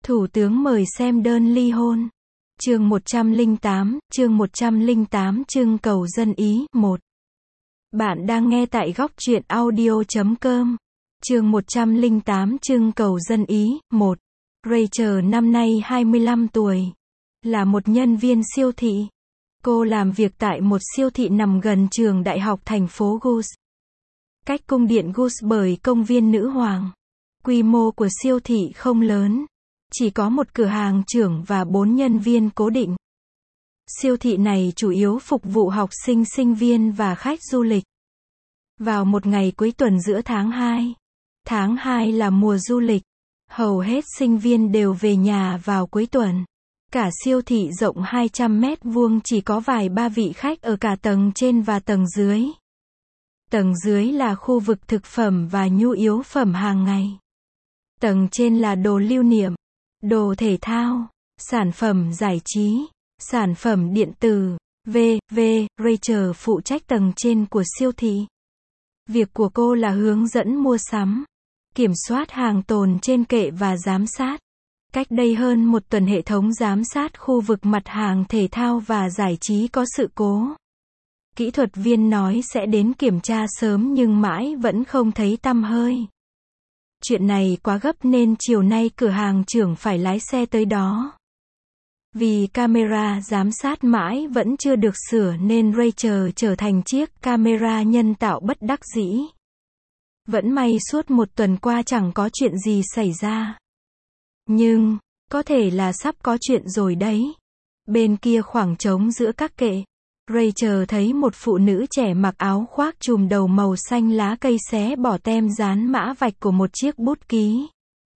Thủ tướng mời xem đơn ly hôn. Chương 108, trưng cầu dân ý, 1. Bạn đang nghe tại góc truyện audio.com. Chương 108 trưng cầu dân ý, 1. Rachel năm nay 25 tuổi. Là một nhân viên siêu thị. Cô làm việc tại một siêu thị nằm gần trường đại học thành phố Gus. Cách cung điện Gus bởi công viên Nữ Hoàng. Quy mô của siêu thị không lớn. Chỉ có một cửa hàng trưởng và 4 nhân viên cố định. Siêu thị này chủ yếu phục vụ học sinh, sinh viên và khách du lịch. Vào một ngày cuối tuần giữa tháng 2. Tháng 2 là mùa du lịch. Hầu hết sinh viên đều về nhà vào cuối tuần. Cả siêu thị rộng 200 mét vuông chỉ có vài ba vị khách ở cả tầng trên và tầng dưới. Tầng dưới là khu vực thực phẩm và nhu yếu phẩm hàng ngày. Tầng trên là đồ lưu niệm, đồ thể thao, sản phẩm giải trí, sản phẩm điện tử, v.v. Rachel phụ trách tầng trên của siêu thị. Việc của cô là hướng dẫn mua sắm, kiểm soát hàng tồn trên kệ và giám sát. Cách đây hơn một tuần hệ thống giám sát khu vực mặt hàng thể thao và giải trí có sự cố. Kỹ thuật viên nói sẽ đến kiểm tra sớm nhưng mãi vẫn không thấy tăm hơi. Chuyện này quá gấp nên chiều nay cửa hàng trưởng phải lái xe tới đó. Vì camera giám sát mãi vẫn chưa được sửa nên Rachel trở thành chiếc camera nhân tạo bất đắc dĩ. Vẫn may suốt một tuần qua chẳng có chuyện gì xảy ra. Nhưng, có thể là sắp có chuyện rồi đấy. Bên kia khoảng trống giữa các kệ, Rachel thấy một phụ nữ trẻ mặc áo khoác trùm đầu màu xanh lá cây xé bỏ tem dán mã vạch của một chiếc bút ký.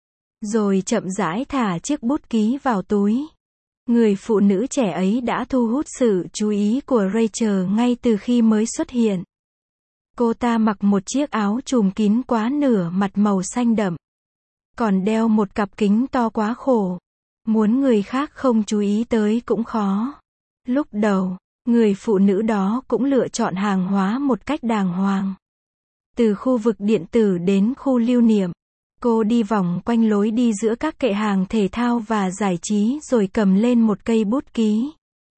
Rồi chậm rãi thả chiếc bút ký vào túi. Người phụ nữ trẻ ấy đã thu hút sự chú ý của Rachel ngay từ khi mới xuất hiện. Cô ta mặc một chiếc áo trùm kín quá nửa mặt màu xanh đậm. Còn đeo một cặp kính to quá khổ. Muốn người khác không chú ý tới cũng khó. Lúc đầu, người phụ nữ đó cũng lựa chọn hàng hóa một cách đàng hoàng. Từ khu vực điện tử đến khu lưu niệm, cô đi vòng quanh lối đi giữa các kệ hàng thể thao và giải trí rồi cầm lên một cây bút ký.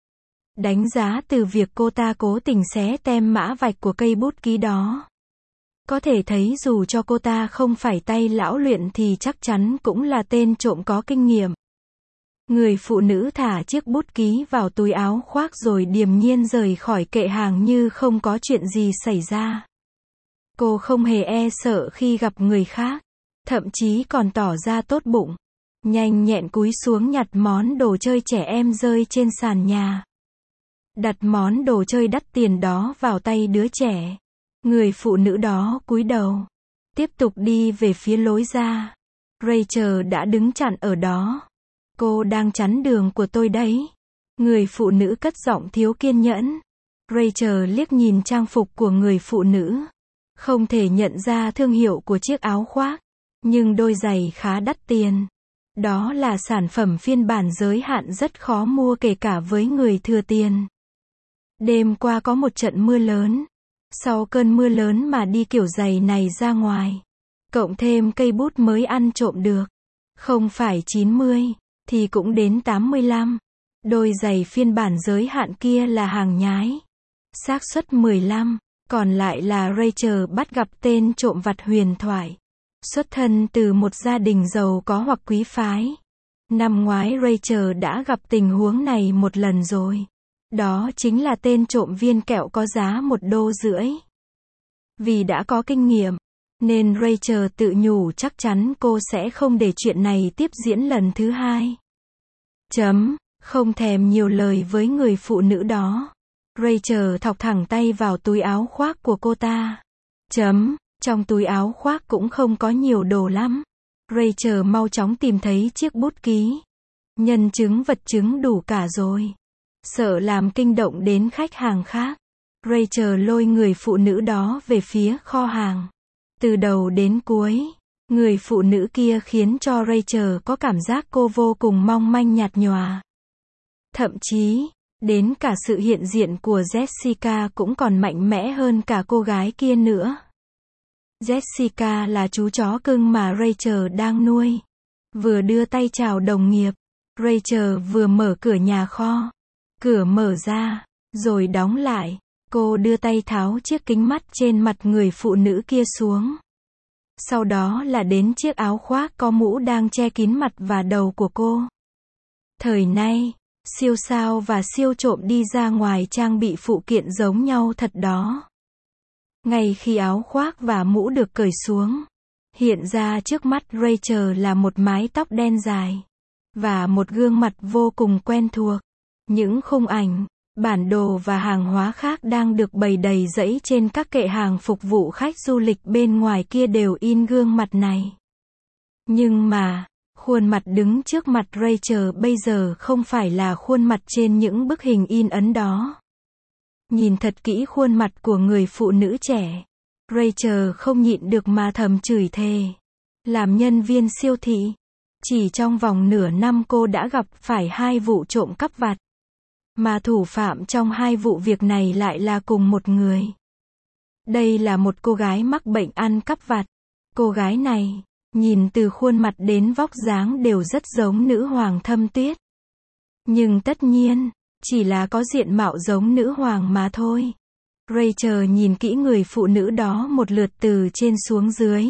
Đánh giá từ việc cô ta cố tình xé tem mã vạch của cây bút ký đó, có thể thấy dù cho cô ta không phải tay lão luyện thì chắc chắn cũng là tên trộm có kinh nghiệm. Người phụ nữ thả chiếc bút ký vào túi áo khoác rồi điềm nhiên rời khỏi kệ hàng như không có chuyện gì xảy ra. Cô không hề e sợ khi gặp người khác, thậm chí còn tỏ ra tốt bụng. Nhanh nhẹn cúi xuống nhặt món đồ chơi trẻ em rơi trên sàn nhà. Đặt món đồ chơi đắt tiền đó vào tay đứa trẻ. Người phụ nữ đó cúi đầu, tiếp tục đi về phía lối ra. Rachel đã đứng chặn ở đó. Cô đang chắn đường của tôi đấy. Người phụ nữ cất giọng thiếu kiên nhẫn. Rachel liếc nhìn trang phục của người phụ nữ. Không thể nhận ra thương hiệu của chiếc áo khoác. Nhưng đôi giày khá đắt tiền. Đó là sản phẩm phiên bản giới hạn rất khó mua kể cả với người thừa tiền. Đêm qua có một trận mưa lớn. Sau cơn mưa lớn mà đi kiểu giày này ra ngoài, cộng thêm cây bút mới ăn trộm được, không phải 90, thì cũng đến 85. Đôi giày phiên bản giới hạn kia là hàng nhái. Xác suất 15, còn lại là Rachel bắt gặp tên trộm vặt huyền thoại. Xuất thân từ một gia đình giàu có hoặc quý phái. Năm ngoái Rachel đã gặp tình huống này một lần rồi. Đó chính là tên trộm viên kẹo có giá $1.50. Vì đã có kinh nghiệm, nên Rachel tự nhủ chắc chắn cô sẽ không để chuyện này tiếp diễn lần thứ hai. Không thèm nhiều lời với người phụ nữ đó. Rachel thọc thẳng tay vào túi áo khoác của cô ta. Trong túi áo khoác cũng không có nhiều đồ lắm. Rachel mau chóng tìm thấy chiếc bút ký. Nhân chứng vật chứng đủ cả rồi. Sợ làm kinh động đến khách hàng khác, Rachel lôi người phụ nữ đó về phía kho hàng. Từ đầu đến cuối, người phụ nữ kia khiến cho Rachel có cảm giác cô vô cùng mong manh nhạt nhòa. Thậm chí, đến cả sự hiện diện của Jessica cũng còn mạnh mẽ hơn cả cô gái kia nữa. Jessica là chú chó cưng mà Rachel đang nuôi. vừa đưa tay chào đồng nghiệp. Rachel vừa mở cửa nhà kho. Cửa mở ra, rồi đóng lại. Cô đưa tay tháo chiếc kính mắt trên mặt người phụ nữ kia xuống. Sau đó là đến chiếc áo khoác có mũ đang che kín mặt và đầu của cô. Thời nay, siêu sao và siêu trộm đi ra ngoài trang bị phụ kiện giống nhau thật đó. Ngay khi áo khoác và mũ được cởi xuống, hiện ra trước mắt Rachel là một mái tóc đen dài và một gương mặt vô cùng quen thuộc. Những khung ảnh, bản đồ và hàng hóa khác đang được bày đầy rẫy trên các kệ hàng phục vụ khách du lịch bên ngoài kia đều in gương mặt này. Nhưng mà, khuôn mặt đứng trước mặt Rachel bây giờ không phải là khuôn mặt trên những bức hình in ấn đó. Nhìn thật kỹ khuôn mặt của người phụ nữ trẻ, Rachel không nhịn được mà thầm chửi thề. Làm nhân viên siêu thị, chỉ trong vòng nửa năm cô đã gặp phải 2 vụ trộm cắp vặt. Mà thủ phạm trong 2 vụ việc này lại là cùng một người. Đây là một cô gái mắc bệnh ăn cắp vặt. Cô gái này, nhìn từ khuôn mặt đến vóc dáng đều rất giống nữ hoàng Thâm Tuyết. Nhưng tất nhiên, chỉ là có diện mạo giống nữ hoàng mà thôi. Rachel nhìn kỹ người phụ nữ đó một lượt từ trên xuống dưới.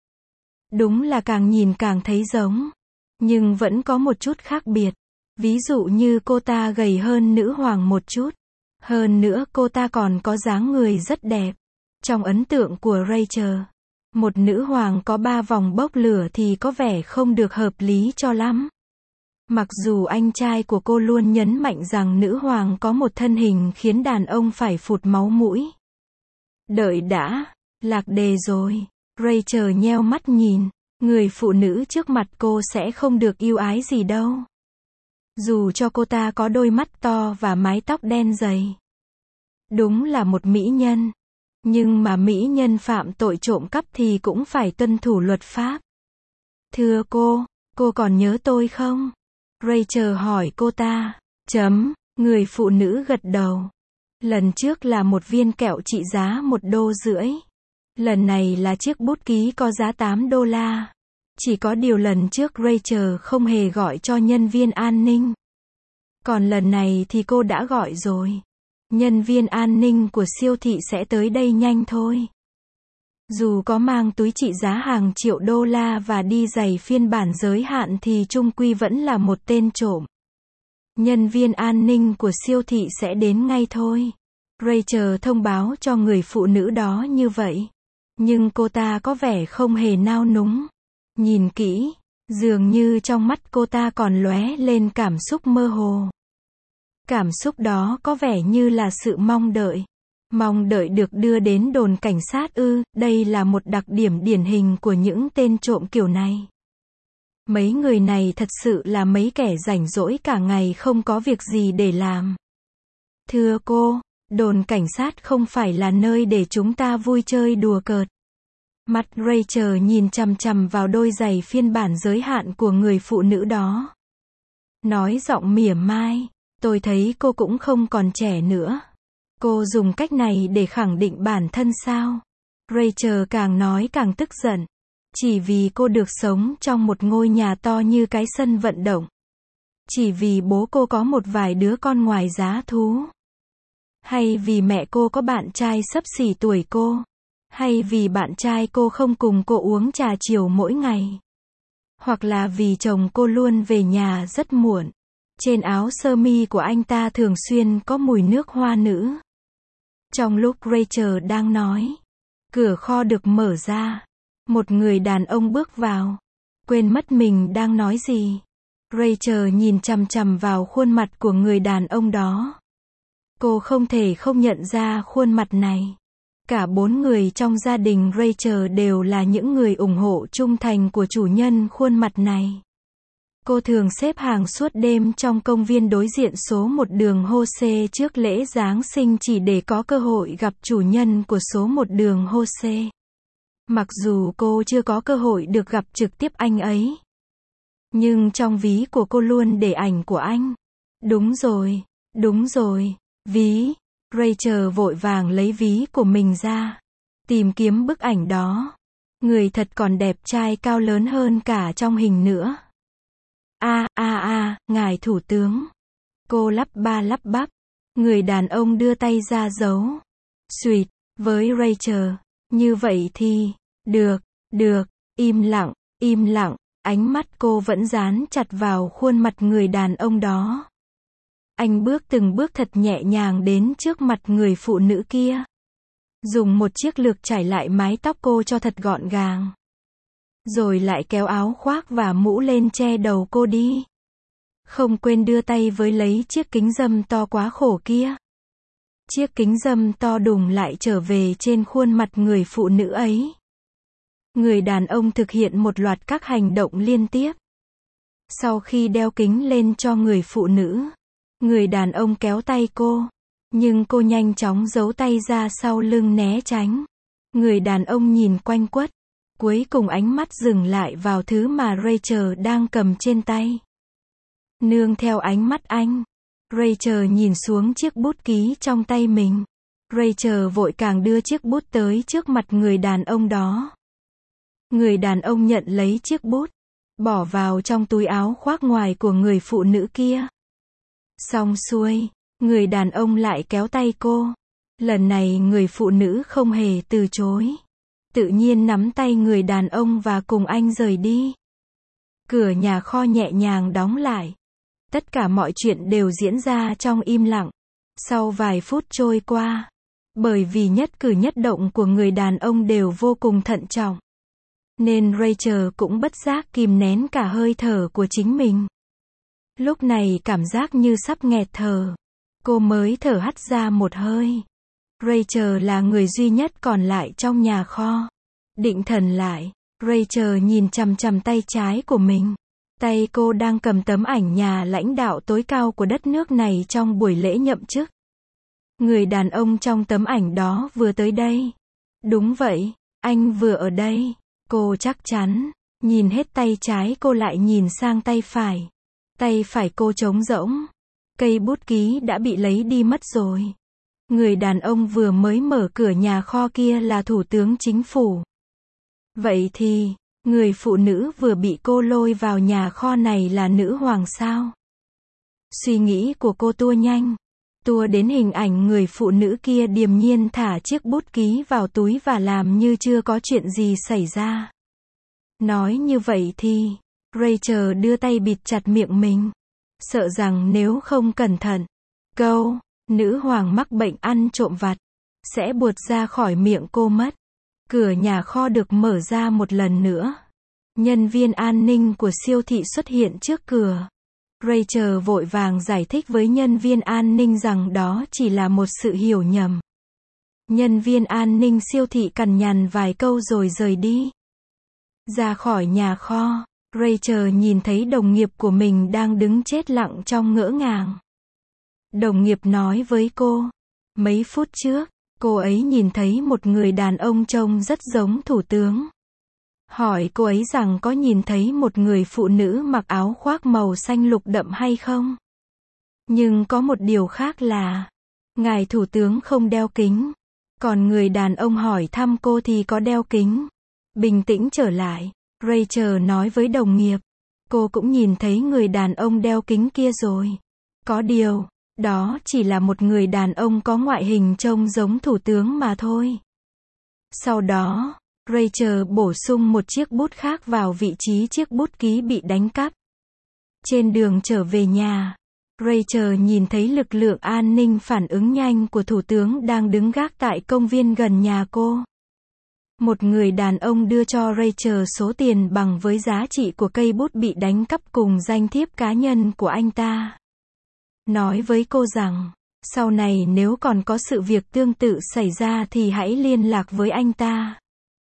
Đúng là càng nhìn càng thấy giống. Nhưng vẫn có một chút khác biệt. Ví dụ như cô ta gầy hơn nữ hoàng một chút. Hơn nữa cô ta còn có dáng người rất đẹp. Trong ấn tượng của Rachel, một nữ hoàng có 3 vòng bốc lửa thì có vẻ không được hợp lý cho lắm. Mặc dù anh trai của cô luôn nhấn mạnh rằng nữ hoàng có một thân hình khiến đàn ông phải phụt máu mũi. Đợi đã, lạc đề rồi. Rachel nheo mắt nhìn, người phụ nữ trước mặt cô sẽ không được ưu ái gì đâu. Dù cho cô ta có đôi mắt to và mái tóc đen dày. Đúng là một mỹ nhân. Nhưng mà mỹ nhân phạm tội trộm cắp thì cũng phải tuân thủ luật pháp. Thưa cô còn nhớ tôi không? Rachel hỏi cô ta. Người phụ nữ gật đầu. Lần trước là một viên kẹo trị giá $1.50. Lần này là chiếc bút ký có giá $8. Chỉ có điều lần trước Rachel không hề gọi cho nhân viên an ninh. Còn lần này thì cô đã gọi rồi. Nhân viên an ninh của siêu thị sẽ tới đây nhanh thôi. Dù có mang túi trị giá hàng triệu $, và đi giày phiên bản giới hạn thì chung quy vẫn là một tên trộm. Nhân viên an ninh của siêu thị sẽ đến ngay thôi. Rachel thông báo cho người phụ nữ đó như vậy. Nhưng cô ta có vẻ không hề nao núng. Nhìn kỹ, dường như trong mắt cô ta còn lóe lên cảm xúc mơ hồ. Cảm xúc đó có vẻ như là sự mong đợi. Mong đợi được đưa đến đồn cảnh sát ư, đây là một đặc điểm điển hình của những tên trộm kiểu này. Mấy người này thật sự là mấy kẻ rảnh rỗi cả ngày không có việc gì để làm. Thưa cô, đồn cảnh sát không phải là nơi để chúng ta vui chơi đùa cợt. Mắt Rachel nhìn chằm chằm vào đôi giày phiên bản giới hạn của người phụ nữ đó. Nói giọng mỉa mai, tôi thấy cô cũng không còn trẻ nữa. Cô dùng cách này để khẳng định bản thân sao? Rachel càng nói càng tức giận. Chỉ vì cô được sống trong một ngôi nhà to như cái sân vận động. Chỉ vì bố cô có một vài đứa con ngoài giá thú. Hay vì mẹ cô có bạn trai xấp xỉ tuổi cô. Hay vì bạn trai cô không cùng cô uống trà chiều mỗi ngày. Hoặc là vì chồng cô luôn về nhà rất muộn. Trên áo sơ mi của anh ta thường xuyên có mùi nước hoa nữ. Trong lúc Rachel đang nói, cửa kho được mở ra. Một người đàn ông bước vào. Quên mất mình đang nói gì. Rachel nhìn chằm chằm vào khuôn mặt của người đàn ông đó. Cô không thể không nhận ra khuôn mặt này. Cả 4 người trong gia đình Rachel đều là những người ủng hộ trung thành của chủ nhân khuôn mặt này. Cô thường xếp hàng suốt đêm trong công viên đối diện số 1 đường Jose trước lễ Giáng sinh chỉ để có cơ hội gặp chủ nhân của số 1 đường Jose. Mặc dù cô chưa có cơ hội được gặp trực tiếp anh ấy. Nhưng trong ví của cô luôn để ảnh của anh. Đúng rồi, ví. Rachel vội vàng lấy ví của mình ra. Tìm kiếm bức ảnh đó. Người thật còn đẹp trai cao lớn hơn cả trong hình nữa. Ngài thủ tướng. Cô lắp ba lắp bắp. Người đàn ông đưa tay ra giấu. Xuỵt, với Rachel. Như vậy thì, được, im lặng, ánh mắt cô vẫn dán chặt vào khuôn mặt người đàn ông đó. Anh từng bước thật nhẹ nhàng đến trước mặt người phụ nữ kia. Dùng một chiếc lược trải lại mái tóc cô cho thật gọn gàng. Rồi lại kéo áo khoác và mũ lên che đầu cô đi. Không quên đưa tay với lấy chiếc kính râm to quá khổ kia. Chiếc kính râm to đùng lại trở về trên khuôn mặt người phụ nữ ấy. Người đàn ông thực hiện một loạt các hành động liên tiếp. Sau khi đeo kính lên cho người phụ nữ, người đàn ông kéo tay cô. Nhưng cô nhanh chóng giấu tay ra sau lưng né tránh. Người đàn ông nhìn quanh quất. Cuối cùng ánh mắt dừng lại vào thứ mà Rachel đang cầm trên tay. Nương theo ánh mắt anh, Rachel nhìn xuống chiếc bút ký trong tay mình. Rachel vội càng đưa chiếc bút tới trước mặt người đàn ông đó. Người đàn ông nhận lấy chiếc bút, bỏ vào trong túi áo khoác ngoài của người phụ nữ kia. Xong xuôi, người đàn ông lại kéo tay cô. Lần này người phụ nữ không hề từ chối. Tự nhiên nắm tay người đàn ông và cùng anh rời đi. Cửa nhà kho nhẹ nhàng đóng lại. Tất cả mọi chuyện đều diễn ra trong im lặng. Sau vài phút trôi qua, bởi vì nhất cử nhất động của người đàn ông đều vô cùng thận trọng, nên Rachel cũng bất giác kìm nén cả hơi thở của chính mình. Lúc này cảm giác như sắp nghẹt thở. Cô mới thở hắt ra một hơi. Rachel là người duy nhất còn lại trong nhà kho. Định thần lại, Rachel nhìn chằm chằm tay trái của mình. Tay cô đang cầm tấm ảnh nhà lãnh đạo tối cao của đất nước này trong buổi lễ nhậm chức. Người đàn ông trong tấm ảnh đó vừa tới đây. Đúng vậy, anh vừa ở đây. Cô chắc chắn. Nhìn hết tay trái cô lại nhìn sang tay phải. Tay phải cô trống rỗng. Cây bút ký đã bị lấy đi mất rồi. Người đàn ông vừa mới mở cửa nhà kho kia là thủ tướng chính phủ. Vậy thì, người phụ nữ vừa bị cô lôi vào nhà kho này là nữ hoàng sao? Suy nghĩ của cô tua nhanh. Tua đến hình ảnh người phụ nữ kia điềm nhiên thả chiếc bút ký vào túi và làm như chưa có chuyện gì xảy ra. Nói như vậy thì, Rachel đưa tay bịt chặt miệng mình. Sợ rằng nếu không cẩn thận, câu, nữ hoàng mắc bệnh ăn trộm vặt, sẽ buột ra khỏi miệng cô mất. Cửa nhà kho được mở ra một lần nữa. Nhân viên an ninh của siêu thị xuất hiện trước cửa. Rachel vội vàng giải thích với nhân viên an ninh rằng đó chỉ là một sự hiểu nhầm. Nhân viên an ninh siêu thị cằn nhằn vài câu rồi rời đi. Ra khỏi nhà kho, Rachel nhìn thấy đồng nghiệp của mình đang đứng chết lặng trong ngỡ ngàng. Đồng nghiệp nói với cô, mấy phút trước, cô ấy nhìn thấy một người đàn ông trông rất giống thủ tướng. Hỏi cô ấy rằng có nhìn thấy một người phụ nữ mặc áo khoác màu xanh lục đậm hay không? Nhưng có một điều khác là, ngài thủ tướng không đeo kính. Còn người đàn ông hỏi thăm cô thì có đeo kính. Bình tĩnh trở lại, Rachel nói với đồng nghiệp, cô cũng nhìn thấy người đàn ông đeo kính kia rồi. Có điều, đó chỉ là một người đàn ông có ngoại hình trông giống thủ tướng mà thôi. Sau đó, Rachel bổ sung một chiếc bút khác vào vị trí chiếc bút ký bị đánh cắp. Trên đường trở về nhà, Rachel nhìn thấy lực lượng an ninh phản ứng nhanh của thủ tướng đang đứng gác tại công viên gần nhà cô. Một người đàn ông đưa cho Rachel số tiền bằng với giá trị của cây bút bị đánh cắp cùng danh thiếp cá nhân của anh ta. Nói với cô rằng, sau này nếu còn có sự việc tương tự xảy ra thì hãy liên lạc với anh ta.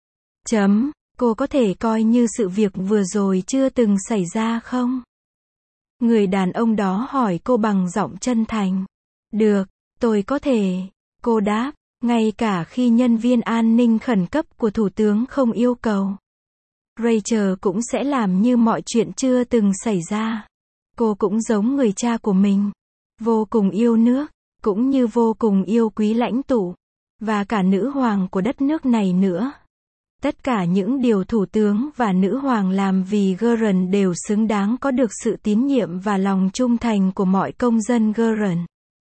Cô có thể coi như sự việc vừa rồi chưa từng xảy ra không? Người đàn ông đó hỏi cô bằng giọng chân thành. Được, tôi có thể. Cô đáp, ngay cả khi nhân viên an ninh khẩn cấp của thủ tướng không yêu cầu. Rachel cũng sẽ làm như mọi chuyện chưa từng xảy ra. Cô cũng giống người cha của mình. Vô cùng yêu nước, cũng như vô cùng yêu quý lãnh tụ. Và cả nữ hoàng của đất nước này nữa. Tất cả những điều thủ tướng và nữ hoàng làm vì Gurren đều xứng đáng có được sự tín nhiệm và lòng trung thành của mọi công dân Gurren.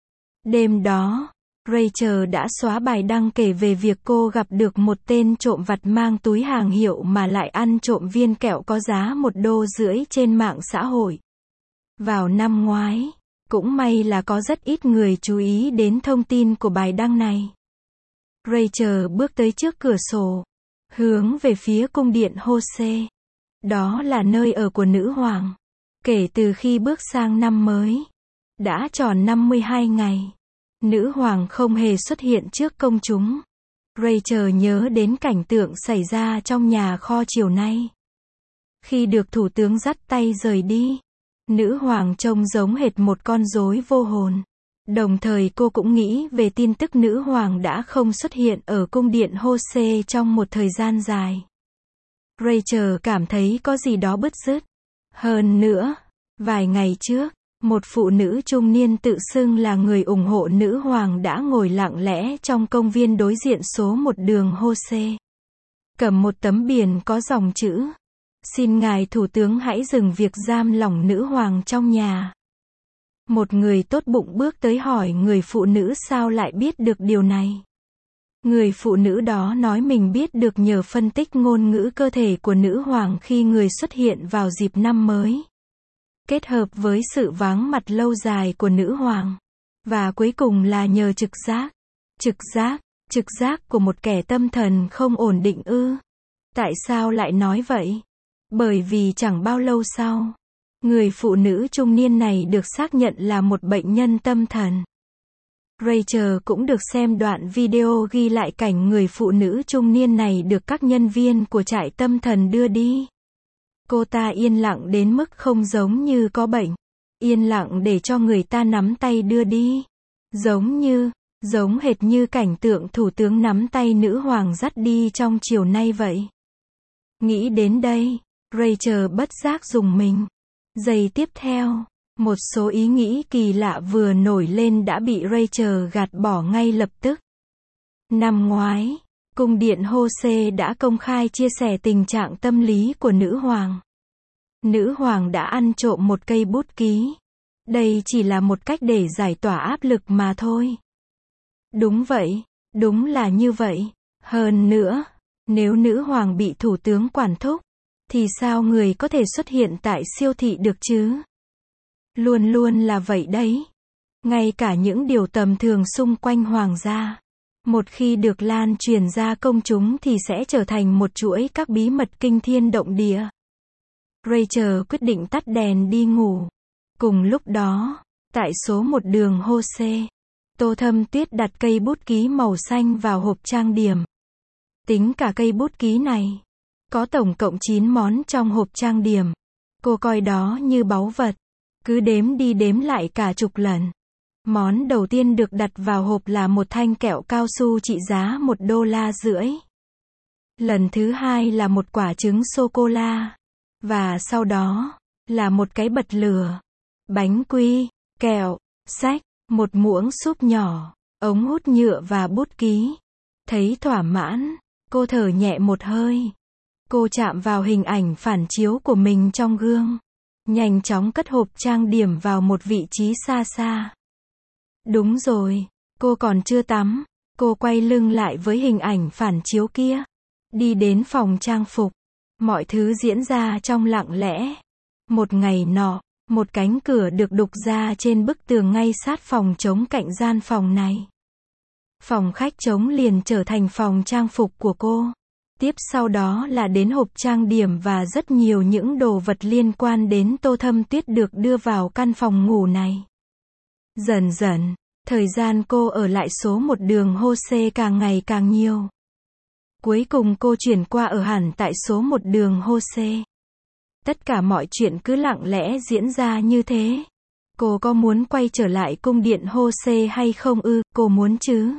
Đêm đó, Rachel đã xóa bài đăng kể về việc cô gặp được một tên trộm vặt mang túi hàng hiệu mà lại ăn trộm viên kẹo có giá $1.50 trên mạng xã hội. Vào năm ngoái, cũng may là có rất ít người chú ý đến thông tin của bài đăng này. Rachel bước tới trước cửa sổ, hướng về phía cung điện Jose. Đó là nơi ở của nữ hoàng. Kể từ khi bước sang năm mới, đã tròn 52 ngày, nữ hoàng không hề xuất hiện trước công chúng. Rachel nhớ đến cảnh tượng xảy ra trong nhà kho chiều nay. Khi được thủ tướng dắt tay rời đi, nữ hoàng trông giống hệt một con rối vô hồn. Đồng thời cô cũng nghĩ về tin tức nữ hoàng đã không xuất hiện ở cung điện Jose trong một thời gian dài. Rachel cảm thấy có gì đó bứt rứt. Hơn nữa, vài ngày trước, một phụ nữ trung niên tự xưng là người ủng hộ nữ hoàng đã ngồi lặng lẽ trong công viên đối diện số 1 đường Jose. Cầm một tấm biển có dòng chữ: "Xin ngài thủ tướng hãy dừng việc giam lỏng nữ hoàng trong nhà." Một người tốt bụng bước tới hỏi người phụ nữ sao lại biết được điều này. Người phụ nữ đó nói mình biết được nhờ phân tích ngôn ngữ cơ thể của nữ hoàng khi người xuất hiện vào dịp năm mới, kết hợp với sự vắng mặt lâu dài của nữ hoàng. Và cuối cùng là nhờ trực giác. Trực giác của một kẻ tâm thần không ổn định ư? Tại sao lại nói vậy? Bởi vì chẳng bao lâu sau, người phụ nữ trung niên này được xác nhận là một bệnh nhân tâm thần. Rachel cũng được xem đoạn video ghi lại cảnh người phụ nữ trung niên này được các nhân viên của trại tâm thần đưa đi. Cô ta yên lặng đến mức không giống như có bệnh. Yên lặng để cho người ta nắm tay đưa đi. Giống hệt như cảnh tượng thủ tướng nắm tay nữ hoàng dắt đi trong chiều nay vậy. Nghĩ đến đây, Rachel bất giác rùng mình. Giây tiếp theo, một số ý nghĩ kỳ lạ vừa nổi lên đã bị Rachel gạt bỏ ngay lập tức. Năm ngoái, cung điện Jose đã công khai chia sẻ tình trạng tâm lý của nữ hoàng. Nữ hoàng đã ăn trộm một cây bút ký. Đây chỉ là một cách để giải tỏa áp lực mà thôi. Đúng vậy, đúng là như vậy. Hơn nữa, nếu nữ hoàng bị thủ tướng quản thúc, thì sao người có thể xuất hiện tại siêu thị được chứ? Luôn luôn là vậy đấy. Ngay cả những điều tầm thường xung quanh hoàng gia, một khi được lan truyền ra công chúng thì sẽ trở thành một chuỗi các bí mật kinh thiên động địa. Rachel quyết định tắt đèn đi ngủ. Cùng lúc đó, tại số 1 đường Jose, Tô Thâm Tuyết đặt cây bút ký màu xanh vào hộp trang điểm. Tính cả cây bút ký này, có tổng cộng 9 món trong hộp trang điểm. Cô coi đó như báu vật. Cứ đếm đi đếm lại cả chục lần. Món đầu tiên được đặt vào hộp là một thanh kẹo cao su trị giá $1.50. Lần thứ hai là một quả trứng sô-cô-la. Và sau đó, là một cái bật lửa, bánh quy, kẹo, sách, một muỗng súp nhỏ, ống hút nhựa và bút ký. Thấy thỏa mãn, cô thở nhẹ một hơi. Cô chạm vào hình ảnh phản chiếu của mình trong gương. Nhanh chóng cất hộp trang điểm vào một vị trí xa xa. Đúng rồi, cô còn chưa tắm. Cô quay lưng lại với hình ảnh phản chiếu kia. Đi đến phòng trang phục. Mọi thứ diễn ra trong lặng lẽ. Một ngày nọ, một cánh cửa được đục ra trên bức tường ngay sát phòng trống cạnh gian phòng này. Phòng khách trống liền trở thành phòng trang phục của cô. Tiếp sau đó là đến hộp trang điểm và rất nhiều những đồ vật liên quan đến Tô Thâm Tuyết được đưa vào căn phòng ngủ này. Dần dần, thời gian cô ở lại số 1 đường Jose càng ngày càng nhiều. Cuối cùng cô chuyển qua ở hẳn tại số 1 đường Jose. Tất cả mọi chuyện cứ lặng lẽ diễn ra như thế. Cô có muốn quay trở lại cung điện Jose hay không ư? Cô muốn chứ.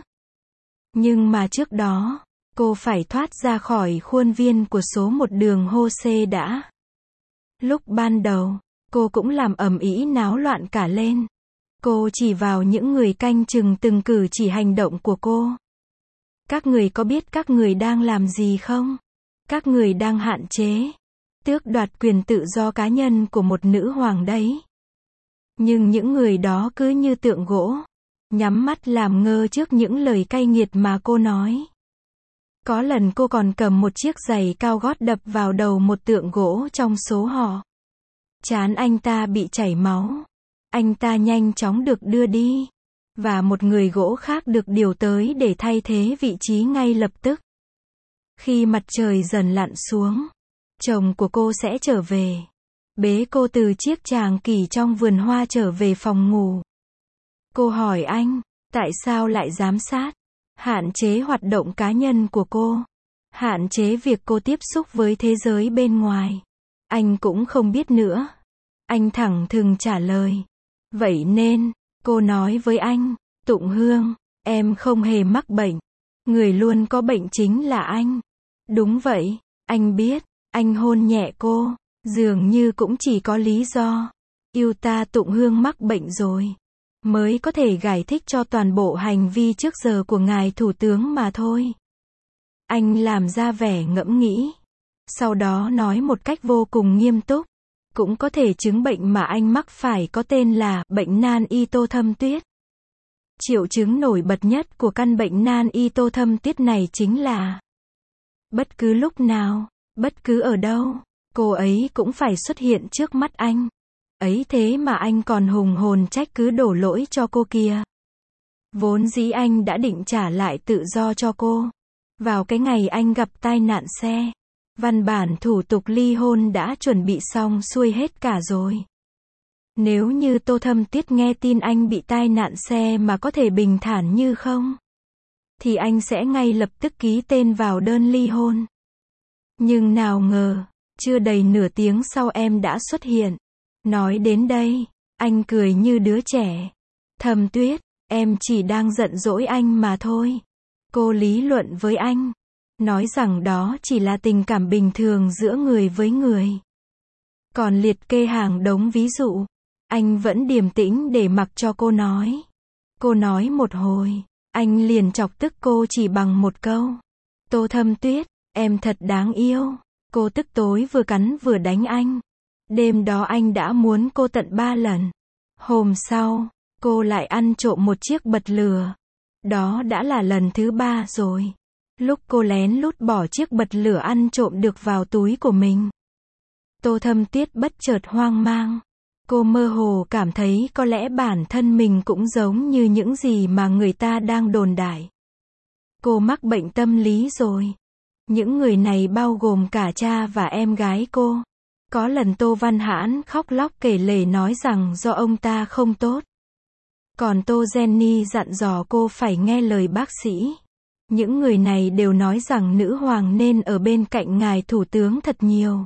Nhưng mà trước đó, cô phải thoát ra khỏi khuôn viên của số 1 đường Jose đã. Lúc ban đầu, cô cũng làm ầm ĩ náo loạn cả lên. Cô chỉ vào những người canh chừng từng cử chỉ hành động của cô. Các người có biết các người đang làm gì không? Các người đang hạn chế, tước đoạt quyền tự do cá nhân của một nữ hoàng đấy. Nhưng những người đó cứ như tượng gỗ, nhắm mắt làm ngơ trước những lời cay nghiệt mà cô nói. Có lần cô còn cầm một chiếc giày cao gót đập vào đầu một tượng gỗ trong số họ. Trán anh ta bị chảy máu. Anh ta nhanh chóng được đưa đi. Và một người gỗ khác được điều tới để thay thế vị trí ngay lập tức. Khi mặt trời dần lặn xuống, chồng của cô sẽ trở về. Bế cô từ chiếc tràng kỷ trong vườn hoa trở về phòng ngủ. Cô hỏi anh, tại sao lại giám sát? Hạn chế hoạt động cá nhân của cô. Hạn chế việc cô tiếp xúc với thế giới bên ngoài. Anh cũng không biết nữa. Anh thẳng thừng trả lời. Vậy nên, cô nói với anh, Tụng Hương, em không hề mắc bệnh. Người luôn có bệnh chính là anh. Đúng vậy, anh biết. Anh hôn nhẹ cô. Dường như cũng chỉ có lý do. Yêu ta Tụng Hương mắc bệnh rồi. Mới có thể giải thích cho toàn bộ hành vi trước giờ của ngài thủ tướng mà thôi. Anh làm ra vẻ ngẫm nghĩ. Sau đó nói một cách vô cùng nghiêm túc. Cũng có thể chứng bệnh mà anh mắc phải có tên là bệnh nan y tô thâm tuyết. Triệu chứng nổi bật nhất của căn bệnh nan y tô thâm tuyết này chính là bất cứ lúc nào, bất cứ ở đâu, cô ấy cũng phải xuất hiện trước mắt anh. Ấy thế mà anh còn hùng hồn trách cứ đổ lỗi cho cô kìa. Vốn dĩ anh đã định trả lại tự do cho cô. Vào cái ngày anh gặp tai nạn xe, văn bản thủ tục ly hôn đã chuẩn bị xong xuôi hết cả rồi. Nếu như Tô Thâm Tuyết nghe tin anh bị tai nạn xe mà có thể bình thản như không, thì anh sẽ ngay lập tức ký tên vào đơn ly hôn. Nhưng nào ngờ, chưa đầy nửa tiếng sau em đã xuất hiện. Nói đến đây, anh cười như đứa trẻ. Thâm Tuyết, em chỉ đang giận dỗi anh mà thôi. Cô lý luận với anh. Nói rằng đó chỉ là tình cảm bình thường giữa người với người. Còn liệt kê hàng đống ví dụ, anh vẫn điềm tĩnh để mặc cho cô nói. Cô nói một hồi, anh liền chọc tức cô chỉ bằng một câu. Tô Thâm Tuyết, em thật đáng yêu. Cô tức tối vừa cắn vừa đánh anh. Đêm đó anh đã muốn cô tận 3 lần. Hôm sau, cô lại ăn trộm một chiếc bật lửa. Đó đã là lần thứ 3 rồi. Lúc cô lén lút bỏ chiếc bật lửa ăn trộm được vào túi của mình. Tô Thâm Tuyết bất chợt hoang mang. Cô mơ hồ cảm thấy có lẽ bản thân mình cũng giống như những gì mà người ta đang đồn đại. Cô mắc bệnh tâm lý rồi. Những người này bao gồm cả cha và em gái cô. Có lần Tô Văn Hãn khóc lóc kể lể nói rằng do ông ta không tốt. Còn Tô Jenny dặn dò cô phải nghe lời bác sĩ. Những người này đều nói rằng nữ hoàng nên ở bên cạnh ngài thủ tướng thật nhiều.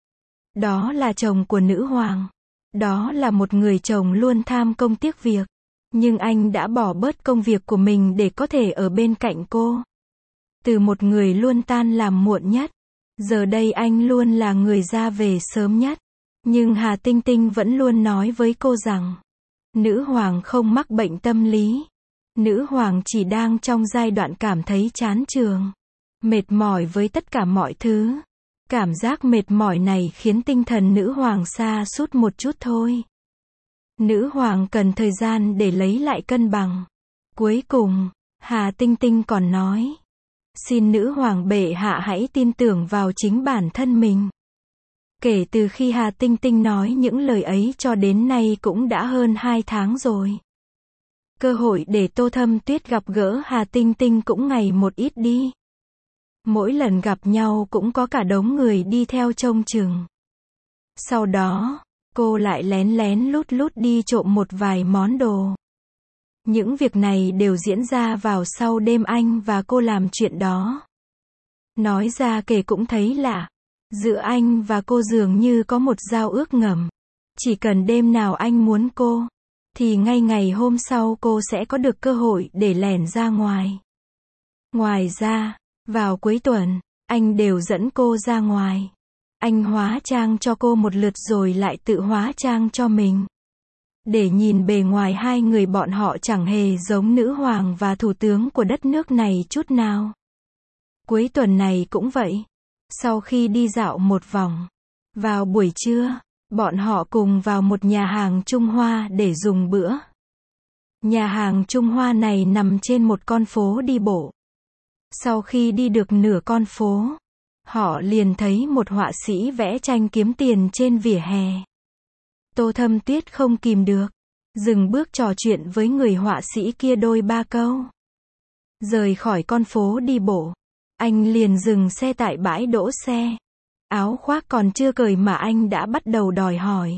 Đó là chồng của nữ hoàng. Đó là một người chồng luôn tham công tiếc việc. Nhưng anh đã bỏ bớt công việc của mình để có thể ở bên cạnh cô. Từ một người luôn tan làm muộn nhất, giờ đây anh luôn là người ra về sớm nhất. Nhưng Hà Tinh Tinh vẫn luôn nói với cô rằng, nữ hoàng không mắc bệnh tâm lý. Nữ hoàng chỉ đang trong giai đoạn cảm thấy chán chường, mệt mỏi với tất cả mọi thứ. Cảm giác mệt mỏi này khiến tinh thần nữ hoàng sa sút một chút thôi. Nữ hoàng cần thời gian để lấy lại cân bằng. Cuối cùng, Hà Tinh Tinh còn nói, xin nữ hoàng bệ hạ hãy tin tưởng vào chính bản thân mình. Kể từ khi Hà Tinh Tinh nói những lời ấy cho đến nay cũng đã hơn 2 tháng rồi. Cơ hội để Tô Thâm Tuyết gặp gỡ Hà Tinh Tinh cũng ngày một ít đi. Mỗi lần gặp nhau cũng có cả đống người đi theo trông chừng. Sau đó, cô lại lén lén lút lút đi trộm một vài món đồ. Những việc này đều diễn ra vào sau đêm anh và cô làm chuyện đó. Nói ra kể cũng thấy lạ. Giữa anh và cô dường như có một giao ước ngầm. Chỉ cần đêm nào anh muốn cô, thì ngay ngày hôm sau cô sẽ có được cơ hội để lẻn ra ngoài. Ngoài ra, vào cuối tuần, anh đều dẫn cô ra ngoài. Anh hóa trang cho cô một lượt rồi lại tự hóa trang cho mình. Để nhìn bề ngoài hai người bọn họ chẳng hề giống nữ hoàng và thủ tướng của đất nước này chút nào. Cuối tuần này cũng vậy. Sau khi đi dạo một vòng, vào buổi trưa, bọn họ cùng vào một nhà hàng Trung Hoa để dùng bữa. Nhà hàng Trung Hoa này nằm trên một con phố đi bộ. Sau khi đi được nửa con phố, họ liền thấy một họa sĩ vẽ tranh kiếm tiền trên vỉa hè. Tô Thâm Tuyết không kìm được, dừng bước trò chuyện với người họa sĩ kia đôi ba câu. Rời khỏi con phố đi bộ, anh liền dừng xe tại bãi đỗ xe. Áo khoác còn chưa cởi mà anh đã bắt đầu đòi hỏi.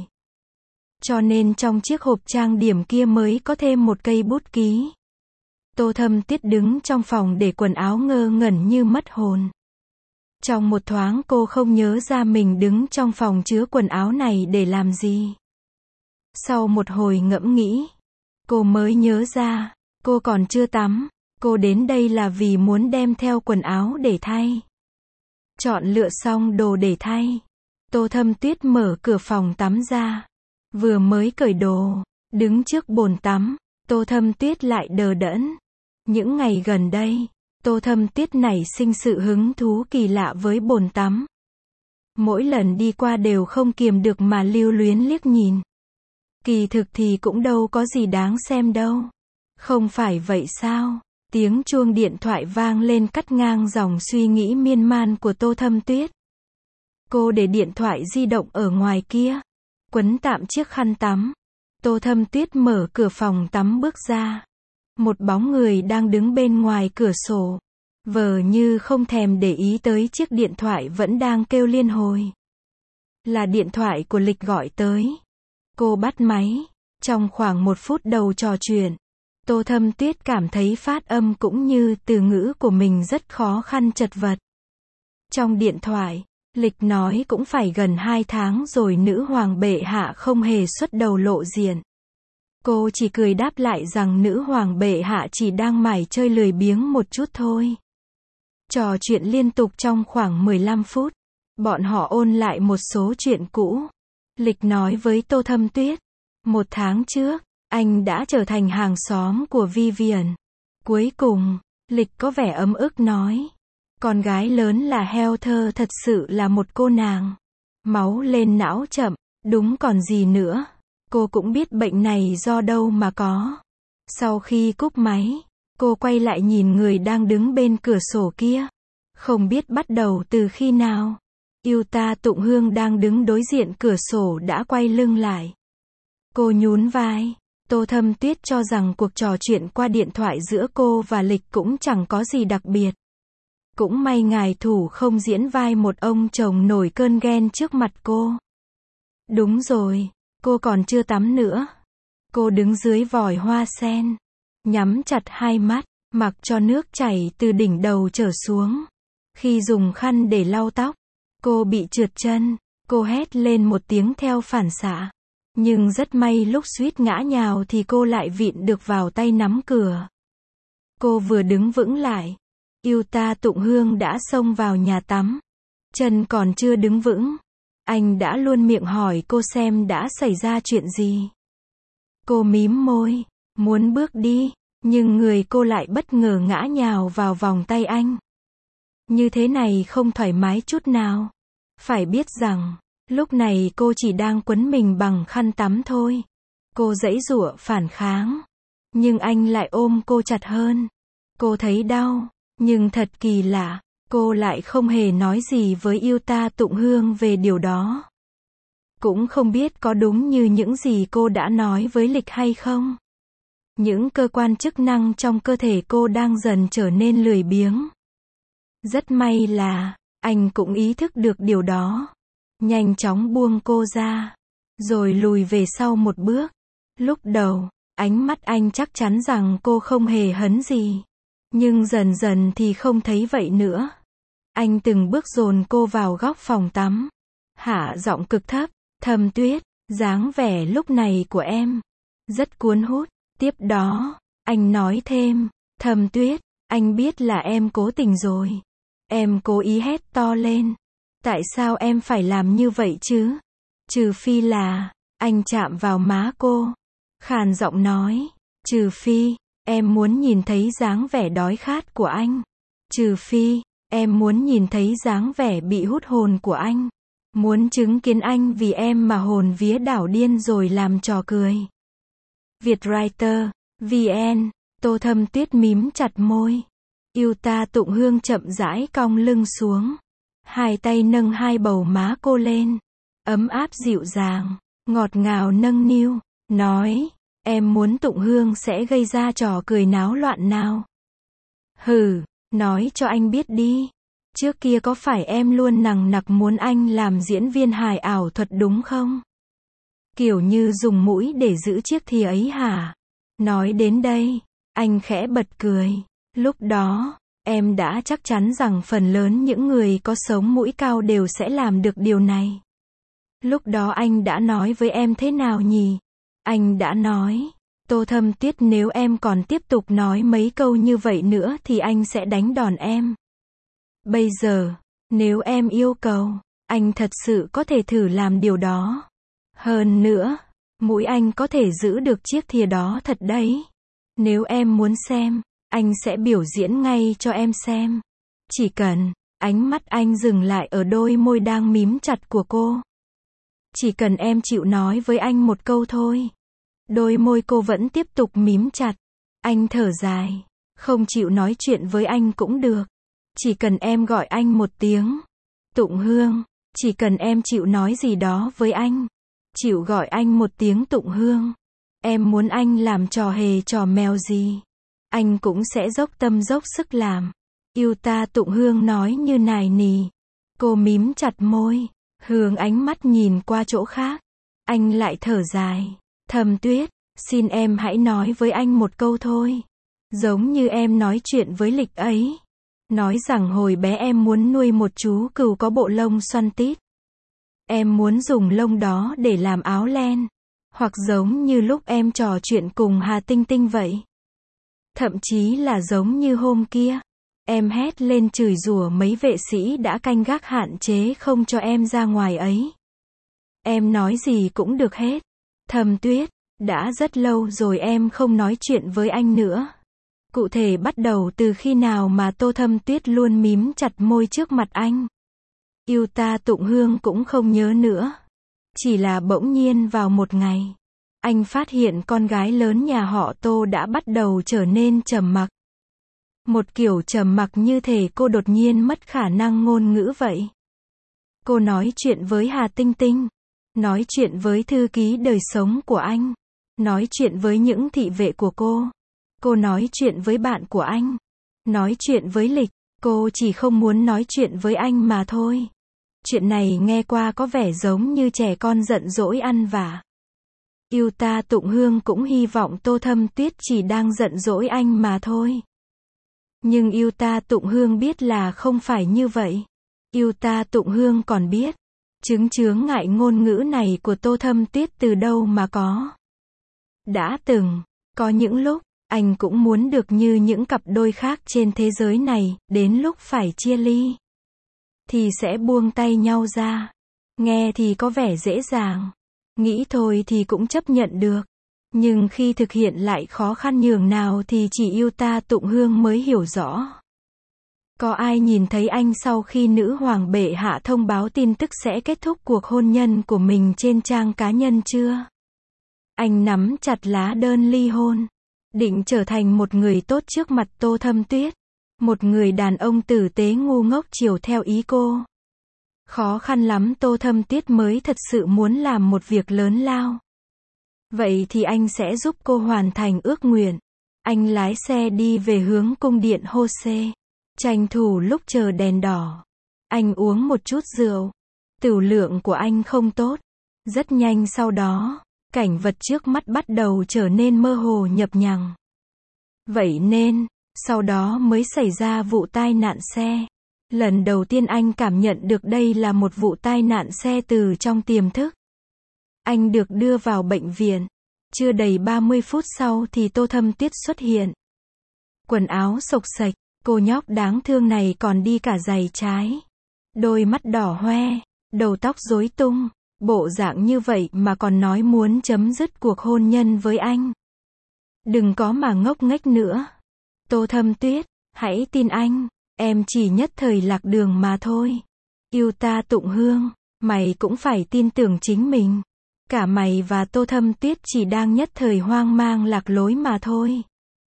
Cho nên trong chiếc hộp trang điểm kia mới có thêm một cây bút ký. Tô Thâm Tuyết đứng trong phòng để quần áo ngơ ngẩn như mất hồn. Trong một thoáng cô không nhớ ra mình đứng trong phòng chứa quần áo này để làm gì. Sau một hồi ngẫm nghĩ, cô mới nhớ ra, cô còn chưa tắm, cô đến đây là vì muốn đem theo quần áo để thay. Chọn lựa xong đồ để thay, Tô Thâm Tuyết mở cửa phòng tắm ra. Vừa mới cởi đồ, đứng trước bồn tắm, Tô Thâm Tuyết lại đờ đẫn. Những ngày gần đây, Tô Thâm Tuyết nảy sinh sự hứng thú kỳ lạ với bồn tắm. Mỗi lần đi qua đều không kiềm được mà lưu luyến liếc nhìn. Kỳ thực thì cũng đâu có gì đáng xem đâu. Không phải vậy sao? Tiếng chuông điện thoại vang lên cắt ngang dòng suy nghĩ miên man của Tô Thâm Tuyết. Cô để điện thoại di động ở ngoài kia, quấn tạm chiếc khăn tắm. Tô Thâm Tuyết mở cửa phòng tắm bước ra. Một bóng người đang đứng bên ngoài cửa sổ, vờ như không thèm để ý tới chiếc điện thoại vẫn đang kêu liên hồi. Là điện thoại của Lịch gọi tới. Cô bắt máy. Trong khoảng 1 phút đầu trò chuyện, Tô Thâm Tuyết cảm thấy phát âm cũng như từ ngữ của mình rất khó khăn chật vật. Trong điện thoại, Lịch nói cũng phải gần 2 tháng rồi nữ hoàng bệ hạ không hề xuất đầu lộ diện. Cô chỉ cười đáp lại rằng nữ hoàng bệ hạ chỉ đang mải chơi lười biếng một chút thôi. Trò chuyện liên tục trong khoảng 15 phút. Bọn họ ôn lại một số chuyện cũ. Lịch nói với Tô Thâm Tuyết, 1 tháng trước, anh đã trở thành hàng xóm của Vivian. Cuối cùng, Lịch có vẻ ấm ức nói, con gái lớn là Heather thật sự là một cô nàng. Máu lên não chậm, đúng còn gì nữa. Cô cũng biết bệnh này do đâu mà có. Sau khi cúp máy, cô quay lại nhìn người đang đứng bên cửa sổ kia. Không biết bắt đầu từ khi nào, Yuta Tụng Hương đang đứng đối diện cửa sổ đã quay lưng lại. Cô nhún vai. Tô Thâm Tuyết cho rằng cuộc trò chuyện qua điện thoại giữa cô và Lịch cũng chẳng có gì đặc biệt. Cũng may ngài thủ không diễn vai một ông chồng nổi cơn ghen trước mặt cô. Đúng rồi, cô còn chưa tắm nữa. Cô đứng dưới vòi hoa sen, nhắm chặt hai mắt, mặc cho nước chảy từ đỉnh đầu trở xuống. Khi dùng khăn để lau tóc, cô bị trượt chân. Cô hét lên một tiếng theo phản xạ. Nhưng rất may lúc suýt ngã nhào thì cô lại vịn được vào tay nắm cửa. Cô vừa đứng vững lại, Yuta Tụng Hương đã xông vào nhà tắm. Chân còn chưa đứng vững, anh đã luôn miệng hỏi cô xem đã xảy ra chuyện gì. Cô mím môi, muốn bước đi, nhưng người cô lại bất ngờ ngã nhào vào vòng tay anh. Như thế này không thoải mái chút nào. Phải biết rằng, lúc này cô chỉ đang quấn mình bằng khăn tắm thôi. Cô giãy giụa phản kháng, nhưng anh lại ôm cô chặt hơn. Cô thấy đau, nhưng thật kỳ lạ, cô lại không hề nói gì với Yuta Tụng Hương về điều đó. Cũng không biết có đúng như những gì cô đã nói với Lịch hay không. Những cơ quan chức năng trong cơ thể cô đang dần trở nên lười biếng. Rất may là, anh cũng ý thức được điều đó. Nhanh chóng buông cô ra, rồi lùi về sau một bước. Lúc đầu, ánh mắt anh chắc chắn rằng cô không hề hấn gì. Nhưng dần dần thì không thấy vậy nữa. Anh từng bước dồn cô vào góc phòng tắm. Hạ giọng cực thấp, Thâm Tuyết, dáng vẻ lúc này của em rất cuốn hút. Tiếp đó, anh nói thêm, Thâm Tuyết, anh biết là em cố tình rồi. Em cố ý hét to lên. Tại sao em phải làm như vậy chứ? Trừ phi là, anh chạm vào má cô. Khàn giọng nói, trừ phi, em muốn nhìn thấy dáng vẻ đói khát của anh. Trừ phi, Em muốn nhìn thấy dáng vẻ bị hút hồn của anh. Muốn chứng kiến anh vì em mà hồn vía đảo điên rồi làm trò cười. Vietwriter, VN, Tô Thâm Tuyết mím chặt môi. Yêu ta Tụng Hương chậm rãi cong lưng xuống. Hai tay nâng hai bầu má cô lên. Ấm áp dịu dàng, ngọt ngào nâng niu, nói, em muốn Tụng Hương sẽ gây ra trò cười náo loạn nào. Hừ, nói cho anh biết đi. Trước kia có phải em luôn nằng nặc muốn anh làm diễn viên hài ảo thuật đúng không? Kiểu như dùng mũi để giữ chiếc thìa ấy hả? Nói đến đây, anh khẽ bật cười. Lúc đó, em đã chắc chắn rằng phần lớn những người có sống mũi cao đều sẽ làm được điều này. Lúc đó anh đã nói với em thế nào nhỉ? Anh đã nói, Tô Thâm Tuyết, nếu em còn tiếp tục nói mấy câu như vậy nữa thì anh sẽ đánh đòn em. Bây giờ, nếu em yêu cầu, anh thật sự có thể thử làm điều đó. Hơn nữa, mũi anh có thể giữ được chiếc thìa đó thật đấy. Nếu em muốn xem, anh sẽ biểu diễn ngay cho em xem. Chỉ cần, ánh mắt anh dừng lại ở đôi môi đang mím chặt của cô. Chỉ cần em chịu nói với anh một câu thôi. Đôi môi cô vẫn tiếp tục mím chặt. Anh thở dài. Không chịu nói chuyện với anh cũng được. Chỉ cần em gọi anh một tiếng. Tụng Hương. Chỉ cần em chịu nói gì đó với anh. Chịu gọi anh một tiếng Tụng Hương. Em muốn anh làm trò hề trò mèo gì. Anh cũng sẽ dốc tâm dốc sức làm. Yêu ta Tụng Hương nói như nài nỉ. Cô mím chặt môi. Hướng ánh mắt nhìn qua chỗ khác. Anh lại thở dài. Thâm Tuyết, xin em hãy nói với anh một câu thôi. Giống như em nói chuyện với Lịch ấy. Nói rằng hồi bé em muốn nuôi một chú cừu có bộ lông xoăn tít. Em muốn dùng lông đó để làm áo len. Hoặc giống như lúc em trò chuyện cùng Hà Tinh Tinh vậy. Thậm chí là giống như hôm kia. Em hét lên chửi rủa mấy vệ sĩ đã canh gác hạn chế không cho em ra ngoài ấy. Em nói gì cũng được hết. Thâm Tuyết, đã rất lâu rồi em không nói chuyện với anh nữa. Cụ thể bắt đầu từ khi nào mà Tô Thâm Tuyết luôn mím chặt môi trước mặt anh. Yêu ta Tụng Hương cũng không nhớ nữa. Chỉ là bỗng nhiên vào một ngày, anh phát hiện con gái lớn nhà họ Tô đã bắt đầu trở nên trầm mặc. Một kiểu trầm mặc như thể cô đột nhiên mất khả năng ngôn ngữ vậy. Cô nói chuyện với Hà Tinh Tinh. Nói chuyện với thư ký đời sống của anh. Nói chuyện với những thị vệ của cô. Cô nói chuyện với bạn của anh. Nói chuyện với Lịch. Cô chỉ không muốn nói chuyện với anh mà thôi. Chuyện này nghe qua có vẻ giống như trẻ con giận dỗi ăn vạ. Yêu ta Tụng Hương cũng hy vọng Tô Thâm Tuyết chỉ đang giận dỗi anh mà thôi. Nhưng yêu ta Tụng Hương biết là không phải như vậy. Yêu ta Tụng Hương còn biết, chướng ngại ngôn ngữ này của Tô Thâm Tuyết từ đâu mà có. Đã từng, có những lúc, anh cũng muốn được như những cặp đôi khác trên thế giới này, đến lúc phải chia ly thì sẽ buông tay nhau ra. Nghe thì có vẻ dễ dàng. Nghĩ thôi thì cũng chấp nhận được. Nhưng khi thực hiện lại khó khăn nhường nào thì chỉ yêu ta Tụng Hương mới hiểu rõ. Có ai nhìn thấy anh sau khi nữ hoàng bệ hạ thông báo tin tức sẽ kết thúc cuộc hôn nhân của mình trên trang cá nhân chưa? Anh nắm chặt lá đơn ly hôn. Định trở thành một người tốt trước mặt Tô Thâm Tuyết. Một người đàn ông tử tế ngu ngốc chiều theo ý cô. Khó khăn lắm Tô Thâm Tuyết mới thật sự muốn làm một việc lớn lao. Vậy thì anh sẽ giúp cô hoàn thành ước nguyện. Anh lái xe đi về hướng cung điện Hose. Tranh thủ lúc chờ đèn đỏ. Anh uống một chút rượu. Tửu lượng của anh không tốt. Rất nhanh sau đó, cảnh vật trước mắt bắt đầu trở nên mơ hồ nhập nhằng. Vậy nên, sau đó mới xảy ra vụ tai nạn xe. Lần đầu tiên anh cảm nhận được đây là một vụ tai nạn xe từ trong tiềm thức. Anh được đưa vào bệnh viện. Chưa đầy 30 phút sau thì Tô Thâm Tuyết xuất hiện. Quần áo xộc xệch, cô nhóc đáng thương này còn đi cả giày trái. Đôi mắt đỏ hoe, đầu tóc rối tung, bộ dạng như vậy mà còn nói muốn chấm dứt cuộc hôn nhân với anh. Đừng có mà ngốc nghếch nữa. Tô Thâm Tuyết, hãy tin anh. Em chỉ nhất thời lạc đường mà thôi. Yêu ta Tụng Hương, mày cũng phải tin tưởng chính mình. Cả mày và Tô Thâm Tuyết chỉ đang nhất thời hoang mang lạc lối mà thôi.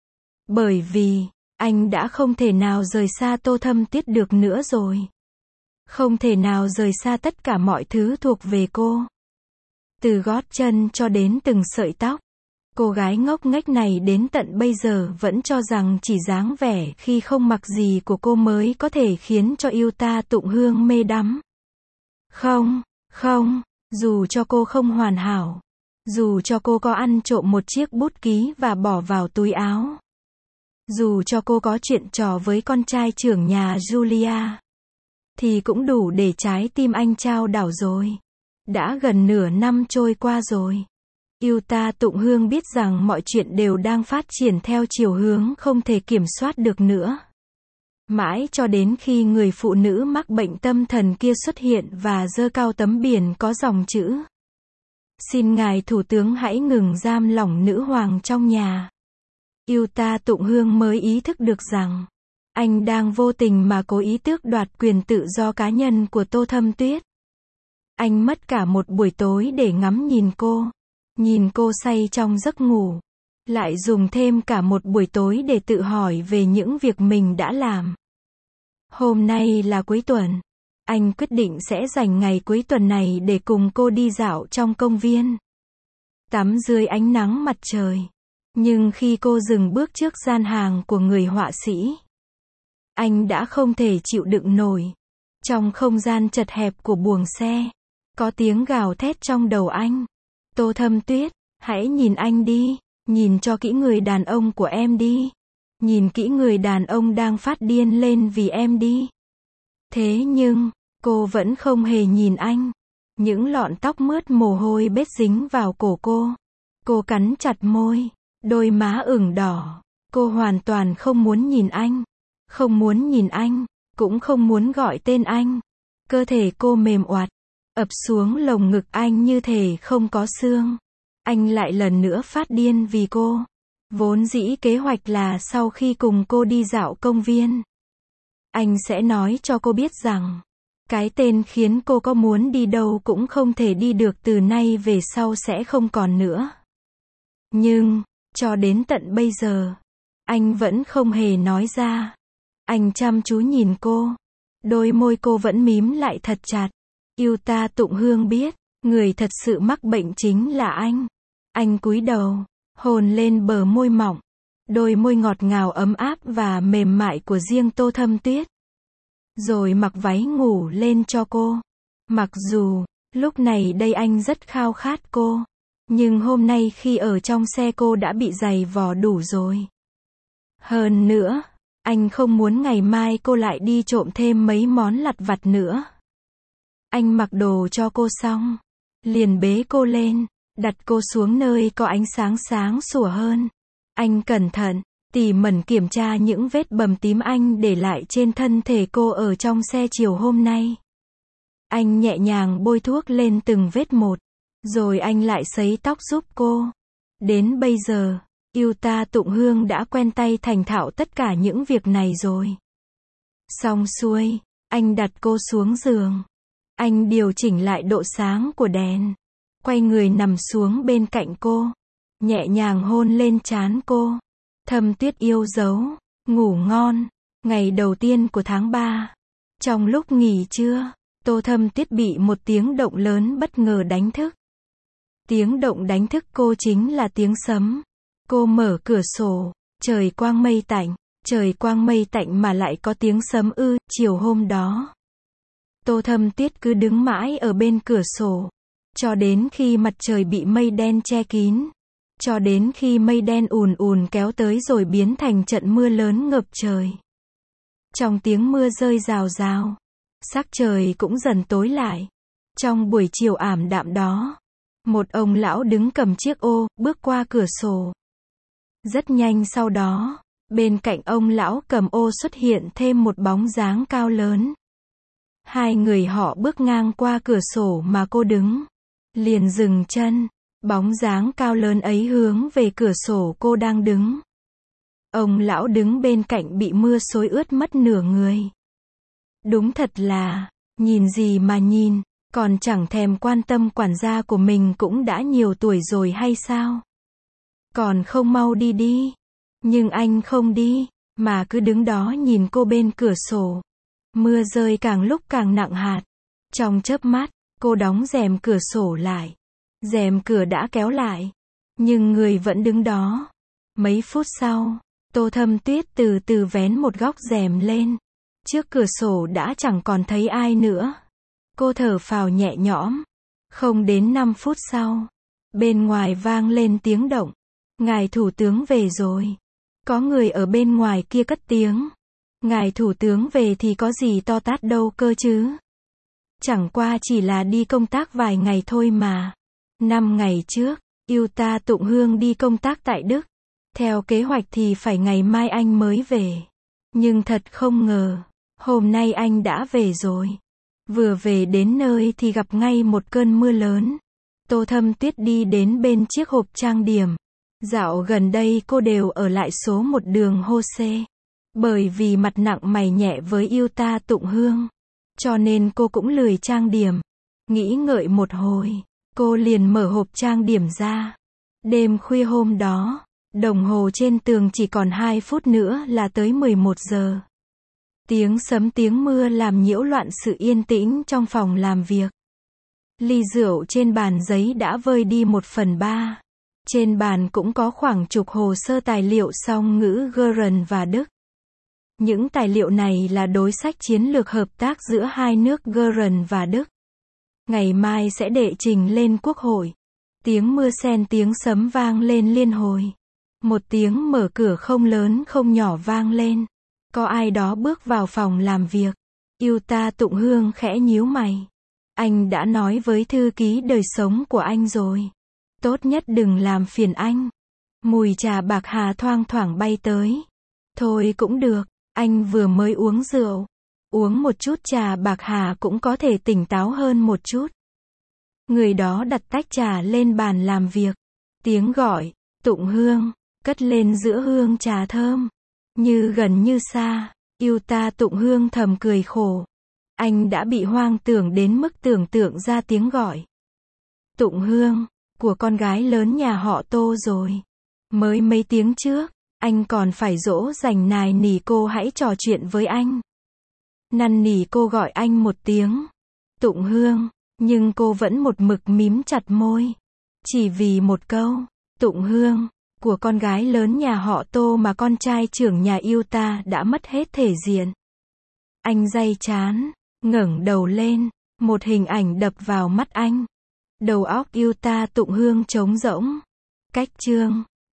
Bởi vì, anh đã không thể nào rời xa Tô Thâm Tuyết được nữa rồi. Không thể nào rời xa tất cả mọi thứ thuộc về cô. Từ gót chân cho đến từng sợi tóc. Cô gái ngốc nghếch này đến tận bây giờ vẫn cho rằng chỉ dáng vẻ khi không mặc gì của cô mới có thể khiến cho yêu ta Tụng Hương mê đắm. Không, không, dù cho cô không hoàn hảo. Dù cho cô có ăn trộm một chiếc bút ký và bỏ vào túi áo. Dù cho cô có chuyện trò với con trai trưởng nhà Julia. Thì cũng đủ để trái tim anh chao đảo rồi. Đã gần nửa năm trôi qua rồi. Yêu ta Tụng Hương biết rằng mọi chuyện đều đang phát triển theo chiều hướng không thể kiểm soát được nữa. Mãi cho đến khi người phụ nữ mắc bệnh tâm thần kia xuất hiện và giơ cao tấm biển có dòng chữ: Xin ngài thủ tướng hãy ngừng giam lỏng nữ hoàng trong nhà. Yêu ta Tụng Hương mới ý thức được rằng anh đang vô tình mà cố ý tước đoạt quyền tự do cá nhân của Tô Thâm Tuyết. Anh mất cả một buổi tối để ngắm nhìn cô say trong giấc ngủ. Lại dùng thêm cả một buổi tối để tự hỏi về những việc mình đã làm. Hôm nay là cuối tuần. Anh quyết định sẽ dành ngày cuối tuần này để cùng cô đi dạo trong công viên. Tắm dưới ánh nắng mặt trời. Nhưng khi cô dừng bước trước gian hàng của người họa sĩ, anh đã không thể chịu đựng nổi. Trong không gian chật hẹp của buồng xe, có tiếng gào thét trong đầu anh. Tô Thâm Tuyết, hãy nhìn anh đi. Nhìn cho kỹ người đàn ông của em đi. Nhìn kỹ người đàn ông đang phát điên lên vì em đi. Thế nhưng, cô vẫn không hề nhìn anh. Những lọn tóc mướt mồ hôi bết dính vào cổ cô. Cô cắn chặt môi, đôi má ửng đỏ. Cô hoàn toàn không muốn nhìn anh. Không muốn nhìn anh, cũng không muốn gọi tên anh. Cơ thể cô mềm oặt, ập xuống lồng ngực anh như thể không có xương. Anh lại lần nữa phát điên vì cô. Vốn dĩ kế hoạch là sau khi cùng cô đi dạo công viên, anh sẽ nói cho cô biết rằng cái tên khiến cô có muốn đi đâu cũng không thể đi được từ nay về sau sẽ không còn nữa. Nhưng, cho đến tận bây giờ, anh vẫn không hề nói ra. Anh chăm chú nhìn cô. Đôi môi cô vẫn mím lại thật chặt. Yêu ta Tụng Hương biết, người thật sự mắc bệnh chính là anh. Anh cúi đầu, hôn lên bờ môi mỏng. Đôi môi ngọt ngào ấm áp và mềm mại của riêng Tô Thâm Tuyết. Rồi mặc váy ngủ lên cho cô. Mặc dù, lúc này đây anh rất khao khát cô. Nhưng hôm nay khi ở trong xe cô đã bị giày vò đủ rồi. Hơn nữa, anh không muốn ngày mai cô lại đi trộm thêm mấy món lặt vặt nữa. Anh mặc đồ cho cô xong, liền bế cô lên, đặt cô xuống nơi có ánh sáng sáng sủa hơn. Anh cẩn thận, tỉ mẩn kiểm tra những vết bầm tím anh để lại trên thân thể cô ở trong xe chiều hôm nay. Anh nhẹ nhàng bôi thuốc lên từng vết một, rồi anh lại sấy tóc giúp cô. Đến bây giờ, yêu ta Tụng Hương đã quen tay thành thạo tất cả những việc này rồi. Xong xuôi, anh đặt cô xuống giường. Anh điều chỉnh lại độ sáng của đèn. Quay người nằm xuống bên cạnh cô. Nhẹ nhàng hôn lên trán cô. Thâm Tuyết yêu dấu. Ngủ ngon. Ngày đầu tiên của tháng 3. Trong lúc nghỉ trưa, Tô Thâm Tuyết bị một tiếng động lớn bất ngờ đánh thức. Tiếng động đánh thức cô chính là tiếng sấm. Cô mở cửa sổ. Trời quang mây tạnh. Trời quang mây tạnh mà lại có tiếng sấm ư. Chiều hôm đó, Tô Thâm Tuyết cứ đứng mãi ở bên cửa sổ. Cho đến khi mặt trời bị mây đen che kín. Cho đến khi mây đen ùn ùn kéo tới rồi biến thành trận mưa lớn ngập trời. Trong tiếng mưa rơi rào rào, sắc trời cũng dần tối lại. Trong buổi chiều ảm đạm đó, một ông lão đứng cầm chiếc ô, bước qua cửa sổ. Rất nhanh sau đó, bên cạnh ông lão cầm ô xuất hiện thêm một bóng dáng cao lớn. Hai người họ bước ngang qua cửa sổ mà cô đứng. Liền dừng chân. Bóng dáng cao lớn ấy hướng về cửa sổ cô đang đứng. Ông lão đứng bên cạnh bị mưa xối ướt mất nửa người. Đúng thật là, nhìn gì mà nhìn, còn chẳng thèm quan tâm quản gia của mình cũng đã nhiều tuổi rồi hay sao? Còn không mau đi đi. Nhưng anh không đi, mà cứ đứng đó nhìn cô bên cửa sổ. Mưa rơi càng lúc càng nặng hạt. Trong chớp mắt, cô đóng rèm cửa sổ lại. Rèm cửa đã kéo lại, nhưng người vẫn đứng đó. Mấy phút sau, Tô Thâm Tuyết từ từ vén một góc rèm lên. Trước cửa sổ đã chẳng còn thấy ai nữa. Cô thở phào nhẹ nhõm. Không đến 5 phút sau, bên ngoài vang lên tiếng động. Ngài thủ tướng về rồi. Có người ở bên ngoài kia cất tiếng. Ngài thủ tướng về thì có gì to tát đâu cơ chứ. Chẳng qua chỉ là đi công tác vài ngày thôi mà. 5 ngày trước, Yuta Tụng Hương đi công tác tại Đức. Theo kế hoạch thì phải ngày mai anh mới về. Nhưng thật không ngờ, hôm nay anh đã về rồi. Vừa về đến nơi thì gặp ngay một cơn mưa lớn. Tô Thâm Tuyết đi đến bên chiếc hộp trang điểm. Dạo gần đây cô đều ở lại số 1 đường Hose. Bởi vì mặt nặng mày nhẹ với Yuta Tụng Hương. Cho nên cô cũng lười trang điểm. Nghĩ ngợi một hồi, cô liền mở hộp trang điểm ra. Đêm khuya hôm đó, đồng hồ trên tường chỉ còn 2 phút nữa là tới 11 giờ. Tiếng sấm tiếng mưa làm nhiễu loạn sự yên tĩnh trong phòng làm việc. Ly rượu trên bàn giấy đã vơi đi 1/3. Trên bàn cũng có khoảng chục hồ sơ tài liệu song ngữ Geren và Đức. Những tài liệu này là đối sách chiến lược hợp tác giữa hai nước Geren và Đức. Ngày mai sẽ đệ trình lên Quốc hội. Tiếng mưa xen tiếng sấm vang lên liên hồi. Một tiếng mở cửa không lớn không nhỏ vang lên. Có ai đó bước vào phòng làm việc. Yuta Tụng Hương khẽ nhíu mày. Anh đã nói với thư ký đời sống của anh rồi. Tốt nhất đừng làm phiền anh. Mùi trà bạc hà thoang thoảng bay tới. Thôi cũng được, anh vừa mới uống rượu. Uống một chút trà bạc hà cũng có thể tỉnh táo hơn một chút. Người đó đặt tách trà lên bàn làm việc. Tiếng gọi, Tụng Hương, cất lên giữa hương trà thơm. Như gần như xa, Yuta Tụng Hương thầm cười khổ. Anh đã bị hoang tưởng đến mức tưởng tượng ra tiếng gọi. Tụng Hương, của con gái lớn nhà họ Tô rồi. Mới mấy tiếng trước, anh còn phải dỗ dành nài nỉ cô hãy trò chuyện với anh. Năn nỉ cô gọi anh một tiếng. Tụng Hương, nhưng cô vẫn một mực mím chặt môi. Chỉ vì một câu, Tụng Hương, của con gái lớn nhà họ Tô mà con trai trưởng nhà Yuta đã mất hết thể diện. Anh day chán, ngẩng đầu lên, một hình ảnh đập vào mắt anh. Đầu óc Yuta Tụng Hương trống rỗng. Cách chương